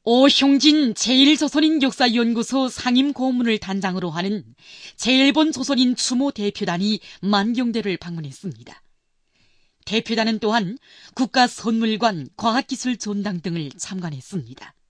오형진 제1조선인역사연구소 상임고문을 단장으로 하는 제1본 조선인 추모 대표단이 만경대를 방문했습니다. 대표단은 또한 국가선물관, 과학기술존당 등을 참관했습니다.